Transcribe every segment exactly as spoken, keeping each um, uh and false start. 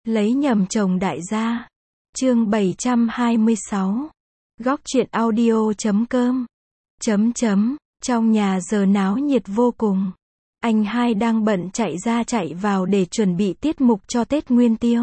Lấy nhầm chồng đại gia. Chương bảy trăm hai mươi sáu. Góc truyện audio.com. Chấm chấm, trong nhà giờ náo nhiệt vô cùng. Anh hai đang bận chạy ra chạy vào để chuẩn bị tiết mục cho Tết Nguyên Tiêu.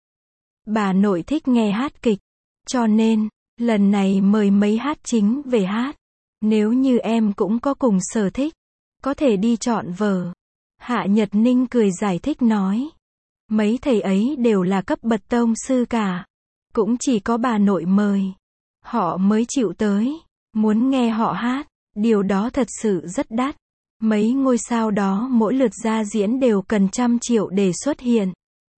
Bà nội thích nghe hát kịch, cho nên, lần này mời mấy hát chính về hát. Nếu như em cũng có cùng sở thích, có thể đi chọn vở. Hạ Nhật Ninh cười giải thích nói. Mấy thầy ấy đều là cấp bậc tông sư cả. Cũng chỉ có bà nội mời. Họ mới chịu tới. Muốn nghe họ hát, điều đó thật sự rất đắt. Mấy ngôi sao đó mỗi lượt ra diễn đều cần trăm triệu để xuất hiện.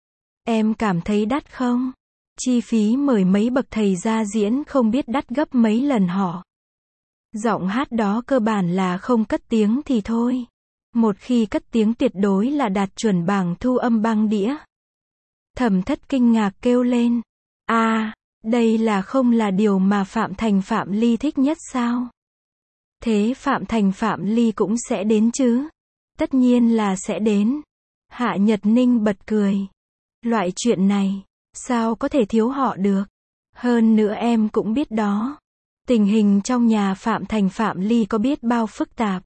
Em cảm thấy đắt không? Chi phí mời mấy bậc thầy ra diễn không biết đắt gấp mấy lần họ. Giọng hát đó cơ bản là không cất tiếng thì thôi. Một khi cất tiếng tuyệt đối là đạt chuẩn bảng thu âm băng đĩa. Thẩm Thất kinh ngạc kêu lên. À, đây là không là điều mà Phạm Thành Phạm Ly thích nhất sao? Thế Phạm Thành Phạm Ly cũng sẽ đến chứ? Tất nhiên là sẽ đến. Hạ Nhật Ninh bật cười. Loại chuyện này, sao có thể thiếu họ được? Hơn nữa em cũng biết đó. Tình hình trong nhà Phạm Thành Phạm Ly có biết bao phức tạp.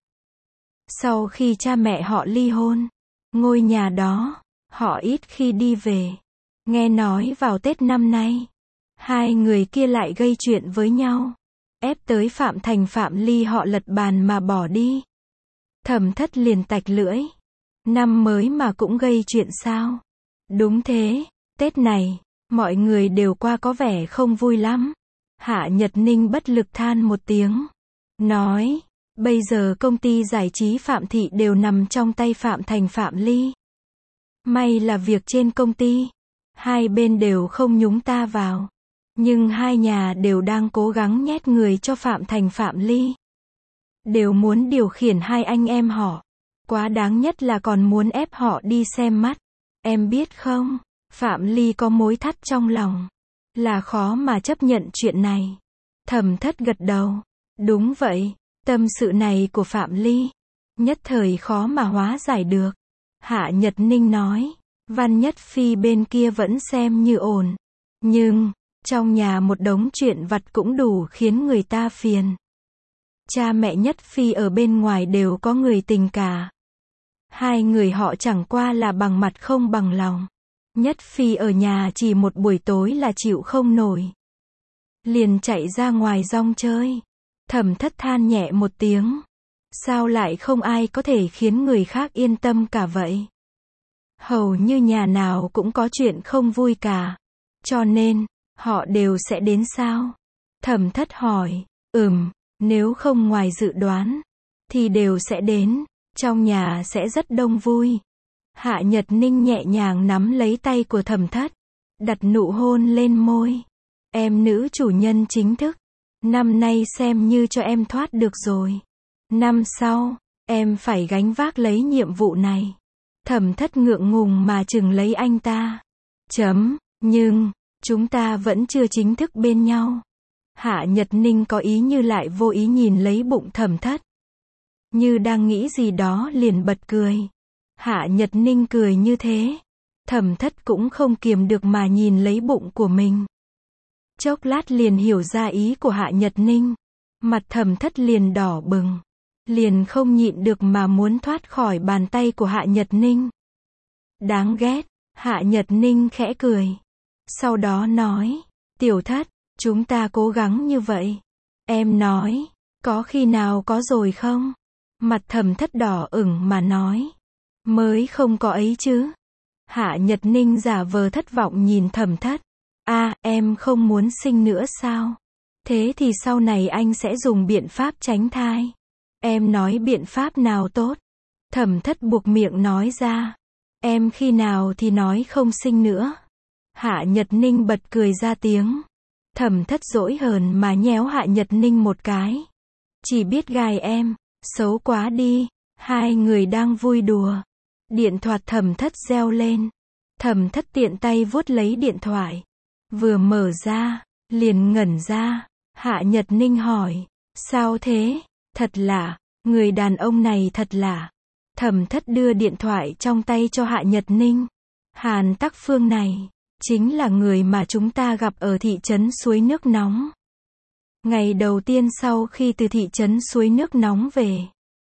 Sau khi cha mẹ họ ly hôn, ngôi nhà đó, họ ít khi đi về. Nghe nói vào Tết năm nay, hai người kia lại gây chuyện với nhau. Ép tới Phạm Thành Phạm Ly họ lật bàn mà bỏ đi. Thẩm Thất liền tạch lưỡi. Năm mới mà cũng gây chuyện sao? Đúng thế, Tết này, mọi người đều qua có vẻ không vui lắm. Hạ Nhật Ninh bất lực than một tiếng. Nói, bây giờ công ty giải trí Phạm Thị đều nằm trong tay Phạm Thành Phạm Ly. May là việc trên công ty, hai bên đều không nhúng ta vào. Nhưng hai nhà đều đang cố gắng nhét người cho Phạm Thành Phạm Ly. Đều muốn điều khiển hai anh em họ. Quá đáng nhất là còn muốn ép họ đi xem mắt. Em biết không, Phạm Ly có mối thắt trong lòng. Là khó mà chấp nhận chuyện này. Thẩm Thất gật đầu. Đúng vậy, tâm sự này của Phạm Ly, nhất thời khó mà hóa giải được. Hạ Nhật Ninh nói, Văn Nhất Phi bên kia vẫn xem như ổn. Nhưng, trong nhà một đống chuyện vặt cũng đủ khiến người ta phiền. Cha mẹ Nhất Phi ở bên ngoài đều có người tình cả. Hai người họ chẳng qua là bằng mặt không bằng lòng. Nhất Phi ở nhà chỉ một buổi tối là chịu không nổi. Liền chạy ra ngoài rong chơi. Thẩm Thất than nhẹ một tiếng. Sao lại không ai có thể khiến người khác yên tâm cả vậy? Hầu như nhà nào cũng có chuyện không vui cả. Cho nên, họ đều sẽ đến sao? Thẩm Thất hỏi. Ừm, nếu không ngoài dự đoán, thì đều sẽ đến. Trong nhà sẽ rất đông vui. Hạ Nhật Ninh nhẹ nhàng nắm lấy tay của Thẩm Thất. Đặt nụ hôn lên môi. Em nữ chủ nhân chính thức. Năm nay xem như cho em thoát được rồi. Năm sau, em phải gánh vác lấy nhiệm vụ này. Thẩm Thất ngượng ngùng mà chừng lấy anh ta. Chấm, nhưng, chúng ta vẫn chưa chính thức bên nhau. Hạ Nhật Ninh có ý như lại vô ý nhìn lấy bụng Thẩm Thất. Như đang nghĩ gì đó liền bật cười. Hạ Nhật Ninh cười như thế. Thẩm Thất cũng không kiềm được mà nhìn lấy bụng của mình. Chốc lát liền hiểu ra ý của Hạ Nhật Ninh. Mặt Thẩm Thất liền đỏ bừng. Liền không nhịn được mà muốn thoát khỏi bàn tay của Hạ Nhật Ninh. Đáng ghét. Hạ Nhật Ninh khẽ cười. Sau đó nói. Tiểu Thất, chúng ta cố gắng như vậy. Em nói, có khi nào có rồi không? Mặt Thẩm Thất đỏ ửng mà nói. Mới không có ấy chứ. Hạ Nhật Ninh giả vờ thất vọng nhìn Thẩm Thất. À, em không muốn sinh nữa sao? Thế thì sau này anh sẽ dùng biện pháp tránh thai. Em nói biện pháp nào tốt? Thẩm Thất buộc miệng nói ra. Em khi nào thì nói không sinh nữa. Hạ Nhật Ninh bật cười ra tiếng. Thẩm Thất dỗi hờn mà nhéo Hạ Nhật Ninh một cái. Chỉ biết gài em, xấu quá đi. Hai người đang vui đùa. Điện thoại Thẩm Thất reo lên. Thẩm Thất tiện tay vuốt lấy điện thoại. Vừa mở ra, liền ngẩn ra. Hạ Nhật Ninh hỏi. Sao thế? Thật lạ, người đàn ông này thật lạ. Thẩm Thất đưa điện thoại trong tay cho Hạ Nhật Ninh. Hàn Tắc Phương này, Chính là người mà chúng ta gặp ở thị trấn suối nước nóng. Ngày đầu tiên sau khi từ thị trấn suối nước nóng về,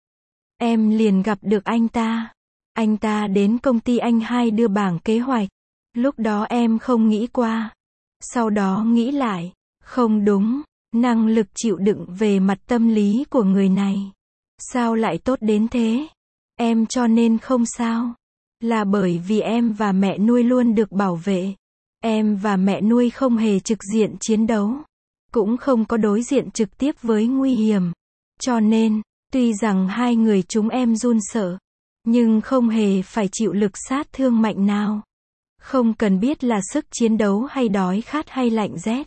em liền gặp được anh ta. Anh ta đến công ty anh hai đưa bảng kế hoạch. Lúc đó em không nghĩ qua. Sau đó nghĩ lại, không đúng, năng lực chịu đựng về mặt tâm lý của người này sao lại tốt đến thế? Em cho nên không sao. Là bởi vì em và mẹ nuôi luôn được bảo vệ. Em và mẹ nuôi không hề trực diện chiến đấu, cũng không có đối diện trực tiếp với nguy hiểm. Cho nên, tuy rằng hai người chúng em run sợ, nhưng không hề phải chịu lực sát thương mạnh nào. Không cần biết là sức chiến đấu hay đói khát hay lạnh rét.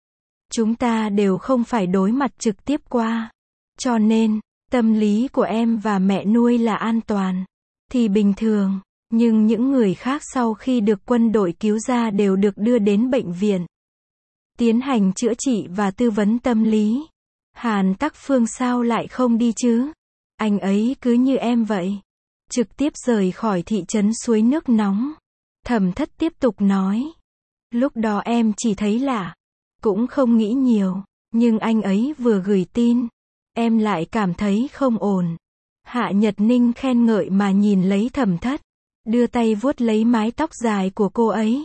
Chúng ta đều không phải đối mặt trực tiếp qua. Cho nên, tâm lý của em và mẹ nuôi là an toàn. Thì bình thường, nhưng những người khác sau khi được quân đội cứu ra đều được đưa đến bệnh viện, tiến hành chữa trị và tư vấn tâm lý. Hàn Tắc Phương sao lại không đi chứ? Anh ấy cứ như em vậy, trực tiếp rời khỏi thị trấn suối nước nóng. Thẩm Thất tiếp tục nói. Lúc đó em chỉ thấy lạ, cũng không nghĩ nhiều, nhưng anh ấy vừa gửi tin, em lại cảm thấy không ổn. Hạ Nhật Ninh khen ngợi mà nhìn lấy Thẩm Thất, đưa tay vuốt lấy mái tóc dài của cô ấy.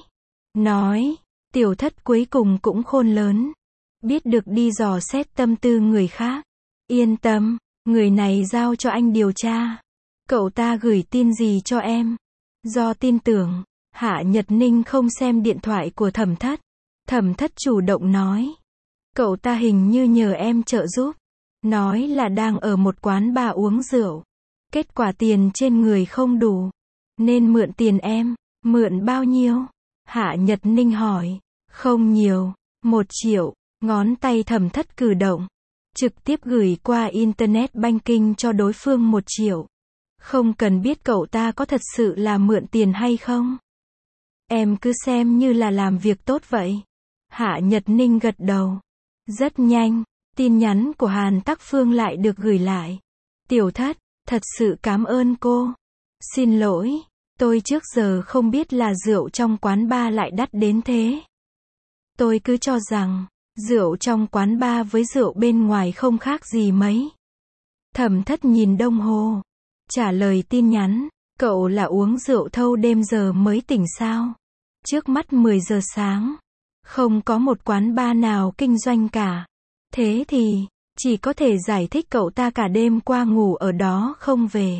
Nói, Tiểu Thất cuối cùng cũng khôn lớn, biết được đi dò xét tâm tư người khác. Yên tâm, người này giao cho anh điều tra. Cậu ta gửi tin gì cho em? Do tin tưởng, Hạ Nhật Ninh không xem điện thoại của Thẩm Thất. Thẩm Thất chủ động nói. Cậu ta hình như nhờ em trợ giúp. Nói là đang ở một quán bar uống rượu. Kết quả tiền trên người không đủ, nên mượn tiền em. Mượn bao nhiêu? Hạ Nhật Ninh hỏi. Không nhiều, một triệu. Ngón tay Thẩm Thất cử động, trực tiếp gửi qua Internet Banking cho đối phương một triệu. Không cần biết cậu ta có thật sự là mượn tiền hay không. Em cứ xem như là làm việc tốt vậy. Hạ Nhật Ninh gật đầu. Rất nhanh, tin nhắn của Hàn Tắc Phương lại được gửi lại. Tiểu Thất, thật sự cảm ơn cô. Xin lỗi, tôi trước giờ không biết là rượu trong quán bar lại đắt đến thế. Tôi cứ cho rằng, rượu trong quán bar với rượu bên ngoài không khác gì mấy. Thẩm Thất nhìn đồng hồ, trả lời tin nhắn. Cậu là uống rượu thâu đêm giờ mới tỉnh sao? Trước mắt mười giờ sáng, không có một quán bar nào kinh doanh cả. Thế thì, chỉ có thể giải thích cậu ta cả đêm qua ngủ ở đó không về.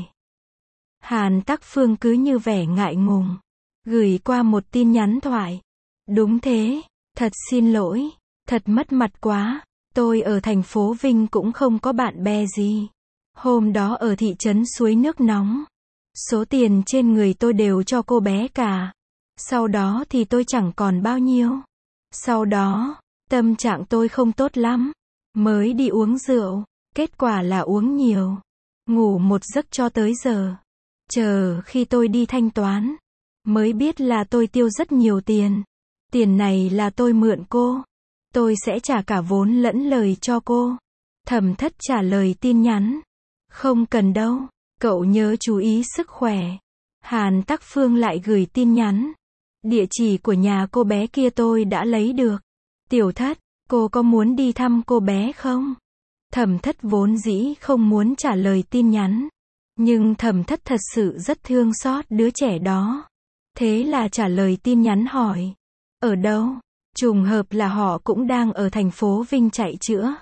Hàn Tắc Phương cứ như vẻ ngại ngùng, gửi qua một tin nhắn thoại. Đúng thế, thật xin lỗi, thật mất mặt quá, tôi ở thành phố Vinh cũng không có bạn bè gì. Hôm đó ở thị trấn suối nước nóng, số tiền trên người tôi đều cho cô bé cả. Sau đó thì tôi chẳng còn bao nhiêu. Sau đó, tâm trạng tôi không tốt lắm, mới đi uống rượu, kết quả là uống nhiều, ngủ một giấc cho tới giờ. Chờ khi tôi đi thanh toán, mới biết là tôi tiêu rất nhiều tiền. Tiền này là tôi mượn cô, tôi sẽ trả cả vốn lẫn lời cho cô. Thẩm Thất trả lời tin nhắn. Không cần đâu, cậu nhớ chú ý sức khỏe. Hàn Tắc Phương lại gửi tin nhắn. Địa chỉ của nhà cô bé kia tôi đã lấy được. Tiểu Thất, cô có muốn đi thăm cô bé không? Thẩm Thất vốn dĩ không muốn trả lời tin nhắn, nhưng Thẩm Thất thật sự rất thương xót đứa trẻ đó. Thế là trả lời tin nhắn hỏi. Ở đâu? Trùng hợp là họ cũng đang ở thành phố Vinh chạy chữa.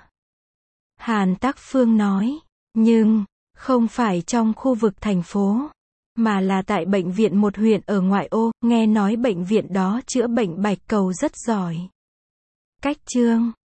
Hàn Tắc Phương nói. Nhưng, không phải trong khu vực thành phố, mà là tại bệnh viện một huyện ở ngoại ô. Nghe nói bệnh viện đó chữa bệnh bạch cầu rất giỏi. Cách chương